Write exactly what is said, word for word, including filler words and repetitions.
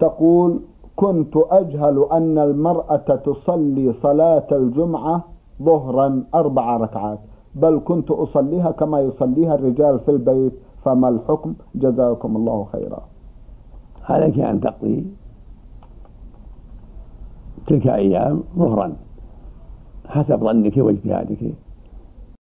تقول: كنت أجهل أن المرأة تصلي صلاة الجمعة ظهرا أربع ركعات، بل كنت أصليها كما يصليها الرجال في البيت، فما الحكم؟ جزاكم الله خيرا. عليك أن تقضي تلك أيام ظهرا حسب ظنك واجتهادك،